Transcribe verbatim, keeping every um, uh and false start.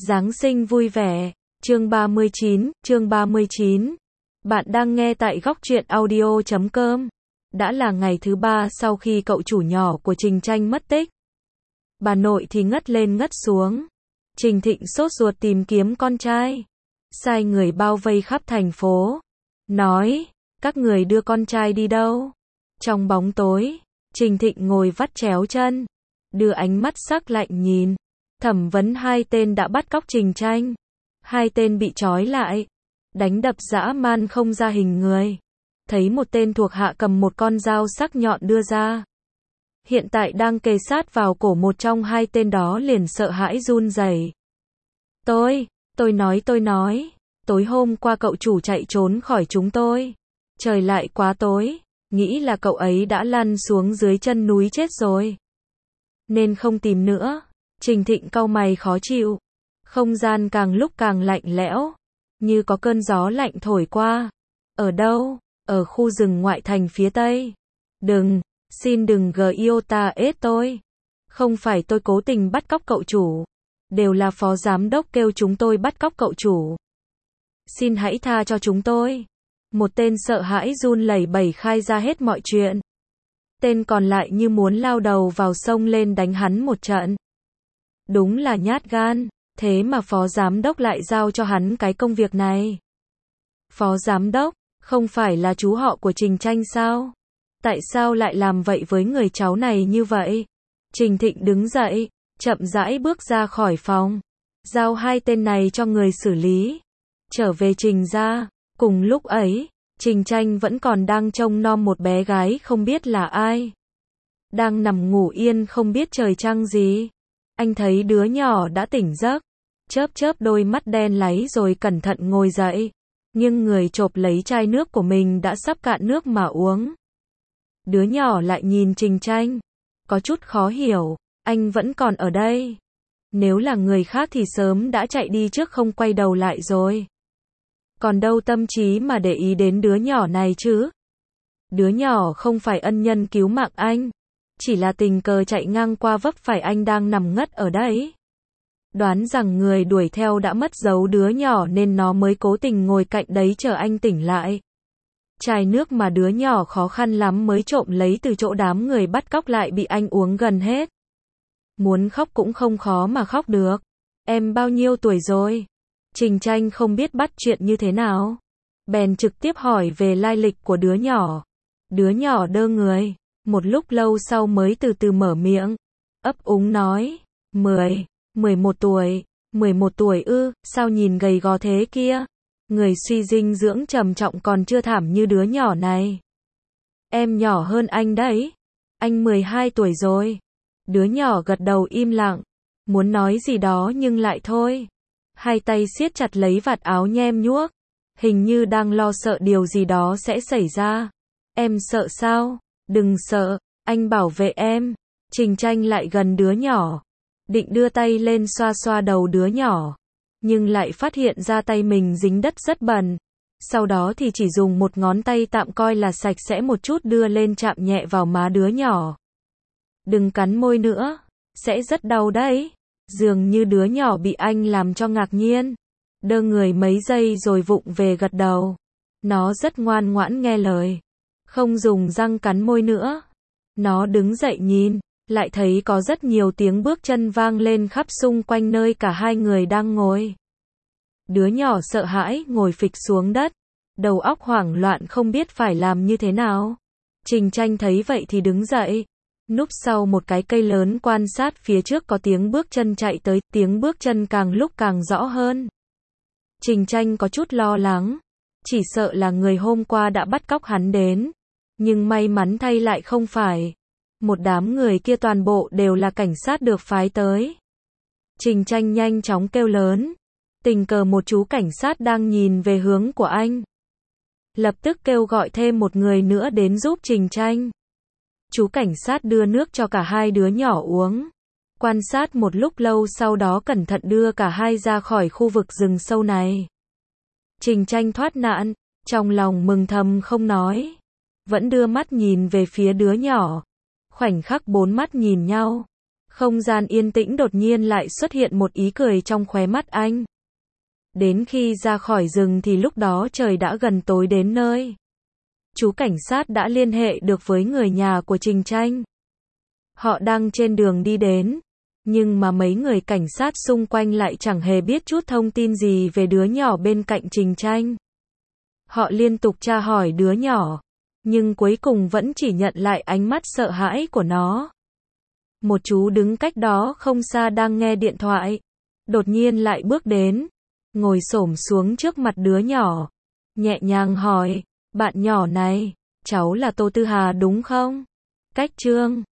Giáng sinh vui vẻ, chương ba mươi chín, chương ba mươi chín. Bạn đang nghe tại góc truyện audio chấm com. Đã là ngày thứ ba sau khi cậu chủ nhỏ của Trình Tranh mất tích. Bà nội thì ngất lên ngất xuống. Trình Thịnh sốt ruột tìm kiếm con trai. Sai người bao vây khắp thành phố. Nói, các người đưa con trai đi đâu? Trong bóng tối, Trình Thịnh ngồi vắt chéo chân. Đưa ánh mắt sắc lạnh nhìn. Thẩm vấn hai tên đã bắt cóc Trình Tranh. Hai tên bị trói lại. Đánh đập dã man không ra hình người. Thấy một tên thuộc hạ cầm một con dao sắc nhọn đưa ra. Hiện tại đang kề sát vào cổ một trong hai tên đó liền sợ hãi run rẩy. Tôi, tôi nói tôi nói. Tối hôm qua cậu chủ chạy trốn khỏi chúng tôi. Trời lại quá tối. Nghĩ là cậu ấy đã lăn xuống dưới chân núi chết rồi. Nên không tìm nữa. Trình Thịnh cau mày khó chịu. Không gian càng lúc càng lạnh lẽo. Như có cơn gió lạnh thổi qua. Ở đâu? Ở khu rừng ngoại thành phía tây. Đừng, xin đừng giota ết tôi. Không phải tôi cố tình bắt cóc cậu chủ. Đều là phó giám đốc kêu chúng tôi bắt cóc cậu chủ. Xin hãy tha cho chúng tôi. Một tên sợ hãi run lẩy bẩy khai ra hết mọi chuyện. Tên còn lại như muốn lao đầu vào sông lên đánh hắn một trận. Đúng là nhát gan, thế mà phó giám đốc lại giao cho hắn cái công việc này. Phó giám đốc, không phải là chú họ của Trình Tranh sao? Tại sao lại làm vậy với người cháu này như vậy? Trình Thịnh đứng dậy, chậm rãi bước ra khỏi phòng. Giao hai tên này cho người xử lý. Trở về Trình gia, cùng lúc ấy, Trình Tranh vẫn còn đang trông nom một bé gái không biết là ai. Đang nằm ngủ yên không biết trời trăng gì. Anh thấy đứa nhỏ đã tỉnh giấc, chớp chớp đôi mắt đen láy rồi cẩn thận ngồi dậy, nhưng người chộp lấy chai nước của mình đã sắp cạn nước mà uống. Đứa nhỏ lại nhìn Trình Tranh, có chút khó hiểu, anh vẫn còn ở đây. Nếu là người khác thì sớm đã chạy đi trước không quay đầu lại rồi. Còn đâu tâm trí mà để ý đến đứa nhỏ này chứ? Đứa nhỏ không phải ân nhân cứu mạng anh. Chỉ là tình cờ chạy ngang qua vấp phải anh đang nằm ngất ở đấy. Đoán rằng người đuổi theo đã mất dấu đứa nhỏ nên nó mới cố tình ngồi cạnh đấy chờ anh tỉnh lại. Chai nước mà đứa nhỏ khó khăn lắm mới trộm lấy từ chỗ đám người bắt cóc lại bị anh uống gần hết. Muốn khóc cũng không khó mà khóc được. Em bao nhiêu tuổi rồi? Trình Tranh không biết bắt chuyện như thế nào. Bèn trực tiếp hỏi về lai lịch của đứa nhỏ. Đứa nhỏ đơ người. Một lúc lâu sau mới từ từ mở miệng, ấp úng nói, mười, mười một tuổi, mười một tuổi ư, sao nhìn gầy gò thế kia, người suy dinh dưỡng trầm trọng còn chưa thảm như đứa nhỏ này. Em nhỏ hơn anh đấy, anh mười hai tuổi rồi. Đứa nhỏ gật đầu im lặng, muốn nói gì đó nhưng lại thôi. Hai tay siết chặt lấy vạt áo nhem nhuốc, hình như đang lo sợ điều gì đó sẽ xảy ra. Em sợ sao? Đừng sợ, anh bảo vệ em. Trình Tranh lại gần đứa nhỏ, định đưa tay lên xoa xoa đầu đứa nhỏ, nhưng lại phát hiện ra tay mình dính đất rất bẩn. Sau đó thì chỉ dùng một ngón tay tạm coi là sạch sẽ một chút đưa lên chạm nhẹ vào má đứa nhỏ. Đừng cắn môi nữa, sẽ rất đau đấy. Dường như đứa nhỏ bị anh làm cho ngạc nhiên, đơ người mấy giây rồi vụng về gật đầu. Nó rất ngoan ngoãn nghe lời. Không dùng răng cắn môi nữa. Nó đứng dậy nhìn, lại thấy có rất nhiều tiếng bước chân vang lên khắp xung quanh nơi cả hai người đang ngồi. Đứa nhỏ sợ hãi ngồi phịch xuống đất, đầu óc hoảng loạn không biết phải làm như thế nào. Trình Tranh thấy vậy thì đứng dậy, núp sau một cái cây lớn quan sát phía trước có tiếng bước chân chạy tới, tiếng bước chân càng lúc càng rõ hơn. Trình Tranh có chút lo lắng, chỉ sợ là người hôm qua đã bắt cóc hắn đến. Nhưng may mắn thay lại không phải. Một đám người kia toàn bộ đều là cảnh sát được phái tới. Trình Tranh nhanh chóng kêu lớn. Tình cờ một chú cảnh sát đang nhìn về hướng của anh. Lập tức kêu gọi thêm một người nữa đến giúp Trình Tranh. Chú cảnh sát đưa nước cho cả hai đứa nhỏ uống. Quan sát một lúc lâu sau đó cẩn thận đưa cả hai ra khỏi khu vực rừng sâu này. Trình Tranh thoát nạn, trong lòng mừng thầm không nói. Vẫn đưa mắt nhìn về phía đứa nhỏ. Khoảnh khắc bốn mắt nhìn nhau. Không gian yên tĩnh đột nhiên lại xuất hiện một ý cười trong khóe mắt anh. Đến khi ra khỏi rừng thì lúc đó trời đã gần tối đến nơi. Chú cảnh sát đã liên hệ được với người nhà của Trình Tranh. Họ đang trên đường đi đến, nhưng mà mấy người cảnh sát xung quanh lại chẳng hề biết chút thông tin gì về đứa nhỏ bên cạnh Trình Tranh. Họ liên tục tra hỏi đứa nhỏ, nhưng cuối cùng vẫn chỉ nhận lại ánh mắt sợ hãi của nó. Một chú đứng cách đó không xa đang nghe điện thoại, đột nhiên lại bước đến, ngồi xổm xuống trước mặt đứa nhỏ, nhẹ nhàng hỏi, bạn nhỏ này, cháu là Tô Tư Hà đúng không? Cách Trương